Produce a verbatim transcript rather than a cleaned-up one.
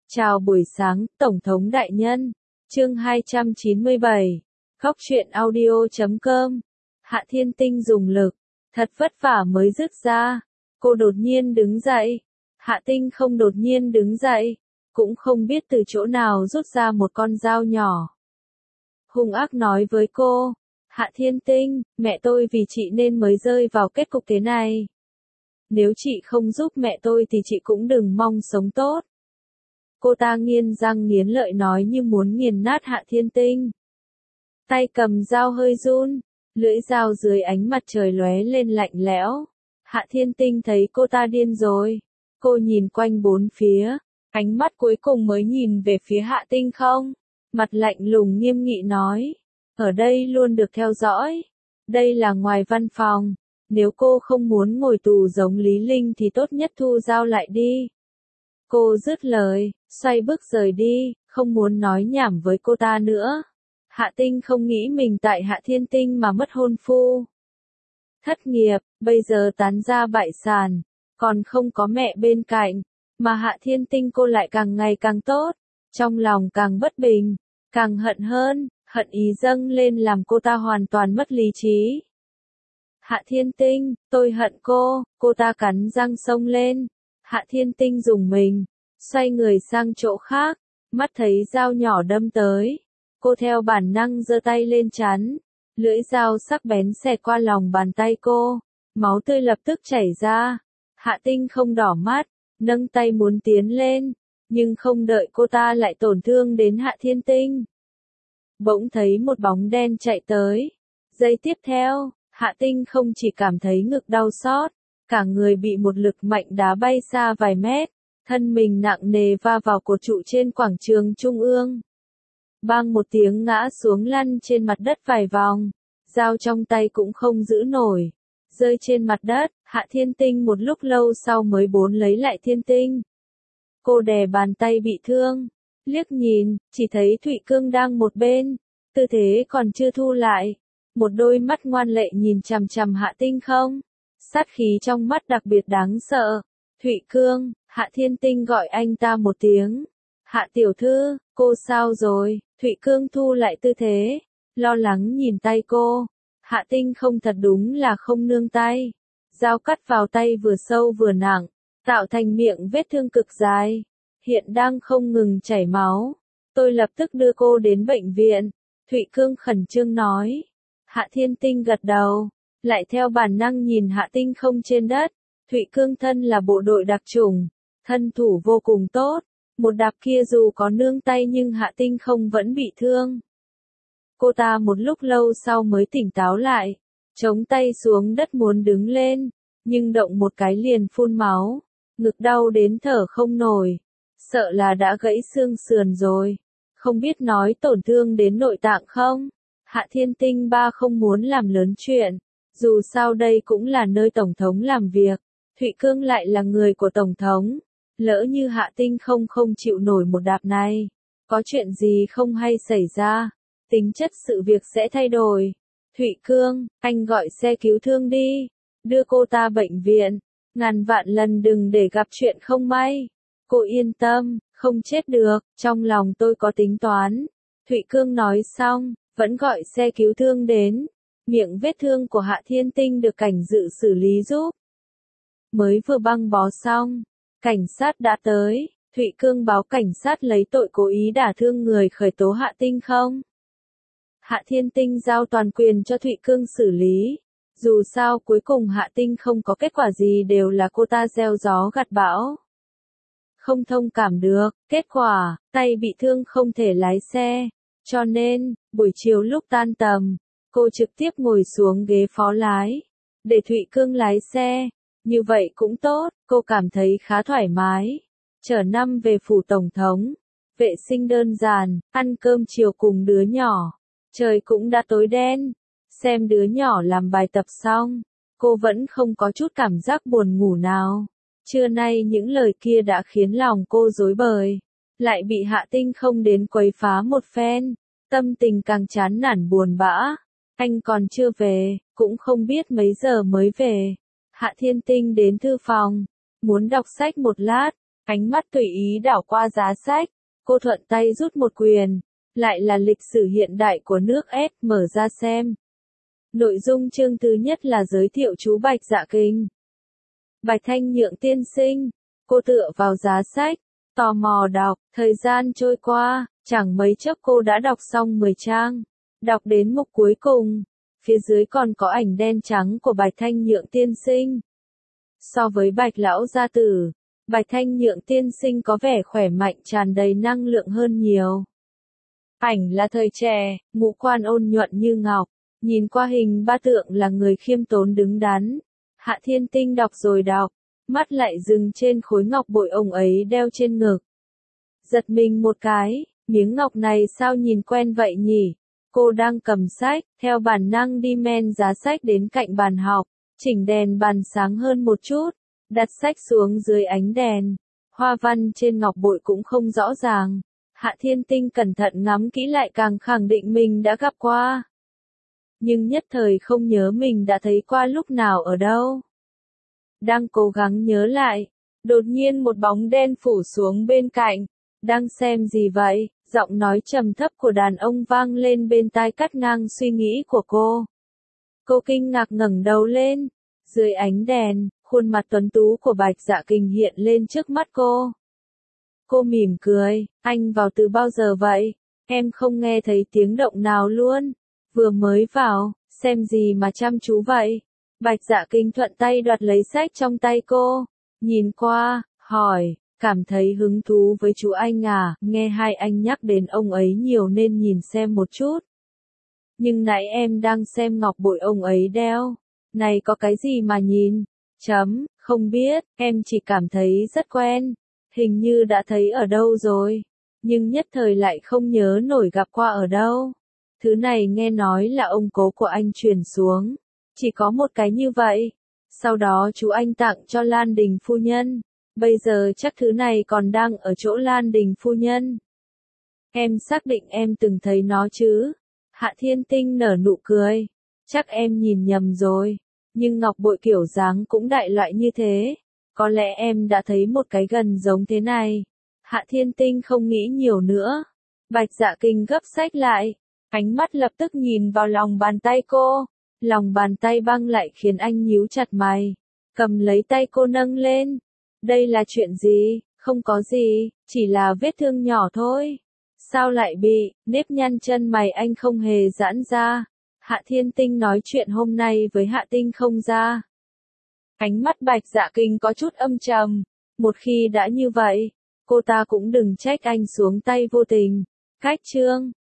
Chào buổi sáng, Tổng thống đại nhân. Chương hai trăm chín mươi bảy. Góc truyện audio chấm com. Hạ Thiên Tinh dùng lực, thật vất vả mới dứt ra. Cô đột nhiên đứng dậy. Hạ Tinh không đột nhiên đứng dậy, cũng không biết từ chỗ nào rút ra một con dao nhỏ. Hung ác nói với cô, Hạ Thiên Tinh, mẹ tôi vì chị nên mới rơi vào kết cục thế này. Nếu chị không giúp mẹ tôi thì chị cũng đừng mong sống tốt. Cô ta nghiến răng nghiến lợi nói như muốn nghiền nát Hạ Thiên Tinh. Tay cầm dao hơi run, lưỡi dao dưới ánh mặt trời lóe lên lạnh lẽo. Hạ Thiên Tinh thấy cô ta điên rồi. Cô nhìn quanh bốn phía, ánh mắt cuối cùng mới nhìn về phía Hạ Tinh không. Mặt lạnh lùng nghiêm nghị nói, ở đây luôn được theo dõi. Đây là ngoài văn phòng. Nếu cô không muốn ngồi tù giống Lý Linh thì tốt nhất thu dao lại đi. Cô dứt lời, xoay bước rời đi, không muốn nói nhảm với cô ta nữa. Hạ Tinh không nghĩ mình tại Hạ Thiên Tinh mà mất hôn phu. Thất nghiệp, bây giờ tán ra bại sản, còn không có mẹ bên cạnh, mà Hạ Thiên Tinh cô lại càng ngày càng tốt, trong lòng càng bất bình, càng hận hơn, hận ý dâng lên làm cô ta hoàn toàn mất lý trí. Hạ Thiên Tinh, tôi hận cô, cô ta cắn răng xông lên. Hạ Thiên Tinh dùng mình, xoay người sang chỗ khác, mắt thấy dao nhỏ đâm tới. Cô theo bản năng giơ tay lên chắn, lưỡi dao sắc bén xẹt qua lòng bàn tay cô, máu tươi lập tức chảy ra. Hạ Tinh không đỏ mắt, nâng tay muốn tiến lên, nhưng không đợi cô ta lại tổn thương đến Hạ Thiên Tinh. Bỗng thấy một bóng đen chạy tới. Giây tiếp theo, Hạ Tinh không chỉ cảm thấy ngực đau xót, cả người bị một lực mạnh đá bay xa vài mét, thân mình nặng nề va vào cột trụ trên quảng trường trung ương. Bang một tiếng ngã xuống lăn trên mặt đất vài vòng, dao trong tay cũng không giữ nổi, rơi trên mặt đất. Hạ Thiên Tinh một lúc lâu sau mới bốn lấy lại Thiên Tinh. Cô đè bàn tay bị thương, liếc nhìn, chỉ thấy Thụy Cương đang một bên, tư thế còn chưa thu lại, một đôi mắt ngoan lệ nhìn chằm chằm Hạ Tinh không. Sát khí trong mắt đặc biệt đáng sợ. Thụy Cương, Hạ Thiên Tinh gọi anh ta một tiếng. Hạ tiểu thư, cô sao rồi? Thụy Cương thu lại tư thế, lo lắng nhìn tay cô. Hạ Tinh không thật đúng là không nương tay. Dao cắt vào tay vừa sâu vừa nặng, tạo thành miệng vết thương cực dài. Hiện đang không ngừng chảy máu. Tôi lập tức đưa cô đến bệnh viện. Thụy Cương khẩn trương nói. Hạ Thiên Tinh gật đầu, lại theo bản năng nhìn Hạ Tinh không trên đất. Thụy Cương thân là bộ đội đặc chủng, thân thủ vô cùng tốt, một đạp kia dù có nương tay nhưng Hạ Tinh không vẫn bị thương. Cô ta một lúc lâu sau mới tỉnh táo lại, chống tay xuống đất muốn đứng lên, nhưng động một cái liền phun máu, ngực đau đến thở không nổi, sợ là đã gãy xương sườn rồi, không biết nói tổn thương đến nội tạng không? Hạ Thiên Tinh ba không muốn làm lớn chuyện. Dù sao đây cũng là nơi Tổng thống làm việc, Thụy Cương lại là người của Tổng thống. Lỡ như Hạ Tinh không không chịu nổi một đạp này, có chuyện gì không hay xảy ra, tính chất sự việc sẽ thay đổi. Thụy Cương, anh gọi xe cứu thương đi, đưa cô ta bệnh viện, ngàn vạn lần đừng để gặp chuyện không may. Cô yên tâm, không chết được, trong lòng tôi có tính toán. Thụy Cương nói xong, vẫn gọi xe cứu thương đến. Miệng vết thương của Hạ Thiên Tinh được cảnh dự xử lý giúp. Mới vừa băng bó xong, cảnh sát đã tới. Thụy Cương báo cảnh sát lấy tội cố ý đả thương người khởi tố Hạ Tinh không. Hạ Thiên Tinh giao toàn quyền cho Thụy Cương xử lý. Dù sao cuối cùng Hạ Tinh không có kết quả gì đều là cô ta gieo gió gặt bão. Không thông cảm được, kết quả, tay bị thương không thể lái xe. Cho nên, buổi chiều lúc tan tầm, cô trực tiếp ngồi xuống ghế phó lái, để Thụy Cương lái xe. Như vậy cũng tốt, cô cảm thấy khá thoải mái. Chở năm về phủ Tổng thống, vệ sinh đơn giản, ăn cơm chiều cùng đứa nhỏ. Trời cũng đã tối đen, xem đứa nhỏ làm bài tập xong, cô vẫn không có chút cảm giác buồn ngủ nào. Trưa nay những lời kia đã khiến lòng cô rối bời, lại bị Hạ Tinh không đến quấy phá một phen, tâm tình càng chán nản buồn bã. Anh còn chưa về, cũng không biết mấy giờ mới về. Hạ Thiên Tinh đến thư phòng, muốn đọc sách một lát, Ánh mắt tùy ý đảo qua giá sách, cô thuận tay rút một quyền, lại là lịch sử hiện đại của nước ép, mở ra xem. Nội dung chương thứ nhất là giới thiệu chú Bạch Dạ Kinh. Bạch Thanh Nhượng tiên sinh, cô tựa vào giá sách, tò mò đọc, thời gian trôi qua, chẳng mấy chốc cô đã đọc xong mười trang. Đọc đến mục cuối cùng, phía dưới còn có ảnh đen trắng của Bạch Thanh Nhượng tiên sinh. So với Bạch lão gia tử, Bạch Thanh Nhượng tiên sinh có vẻ khỏe mạnh tràn đầy năng lượng hơn nhiều. Ảnh là thời trẻ, ngũ quan ôn nhuận như ngọc, nhìn qua hình ba tượng là người khiêm tốn đứng đắn. Hạ Thiên Tinh đọc rồi đọc, mắt lại dừng trên khối ngọc bội ông ấy đeo trên ngực. Giật mình một cái, miếng ngọc này sao nhìn quen vậy nhỉ? Cô đang cầm sách, theo bản năng đi men giá sách đến cạnh bàn học, chỉnh đèn bàn sáng hơn một chút, đặt sách xuống dưới ánh đèn. Hoa văn trên ngọc bội cũng không rõ ràng. Hạ Thiên Tinh cẩn thận ngắm kỹ lại càng khẳng định mình đã gặp qua. Nhưng nhất thời không nhớ mình đã thấy qua lúc nào ở đâu. Đang cố gắng nhớ lại, đột nhiên một bóng đen phủ xuống bên cạnh. Đang xem gì vậy? Giọng nói trầm thấp của đàn ông vang lên bên tai cắt ngang suy nghĩ của cô. Cô kinh ngạc ngẩng đầu lên. Dưới ánh đèn, khuôn mặt tuấn tú của Bạch Dạ Kinh hiện lên trước mắt cô. Cô mỉm cười, anh vào từ bao giờ vậy? Em không nghe thấy tiếng động nào luôn. Vừa mới vào, xem gì mà chăm chú vậy? Bạch Dạ Kinh thuận tay đoạt lấy sách trong tay cô. Nhìn qua, hỏi, cảm thấy hứng thú với chú anh à? Nghe hai anh nhắc đến ông ấy nhiều nên nhìn xem một chút. Nhưng nãy em đang xem ngọc bội ông ấy đeo. Này có cái gì mà nhìn? Chấm, không biết, em chỉ cảm thấy rất quen. Hình như đã thấy ở đâu rồi. Nhưng nhất thời lại không nhớ nổi gặp qua ở đâu. Thứ này nghe nói là ông cố của anh truyền xuống. Chỉ có một cái như vậy. Sau đó chú anh tặng cho Lan Đình phu nhân. Bây giờ chắc thứ này còn đang ở chỗ Lan Đình phu nhân. Em xác định em từng thấy nó chứ? Hạ Thiên Tinh nở nụ cười. Chắc em nhìn nhầm rồi. Nhưng ngọc bội kiểu dáng cũng đại loại như thế. Có lẽ em đã thấy một cái gần giống thế này. Hạ Thiên Tinh không nghĩ nhiều nữa. Bạch Dạ Kinh gấp sách lại. Ánh mắt lập tức nhìn vào lòng bàn tay cô. Lòng bàn tay băng lại khiến anh nhíu chặt mày. Cầm lấy tay cô nâng lên. Đây là chuyện gì? Không có gì, chỉ là vết thương nhỏ thôi. Sao lại bị, nếp nhăn chân mày anh không hề giãn ra. Hạ Thiên Tinh nói chuyện hôm nay với Hạ Tinh không ra. Ánh mắt Bạch Dạ Kinh có chút âm trầm. Một khi đã như vậy, cô ta cũng đừng trách anh xuống tay vô tình. Cách chương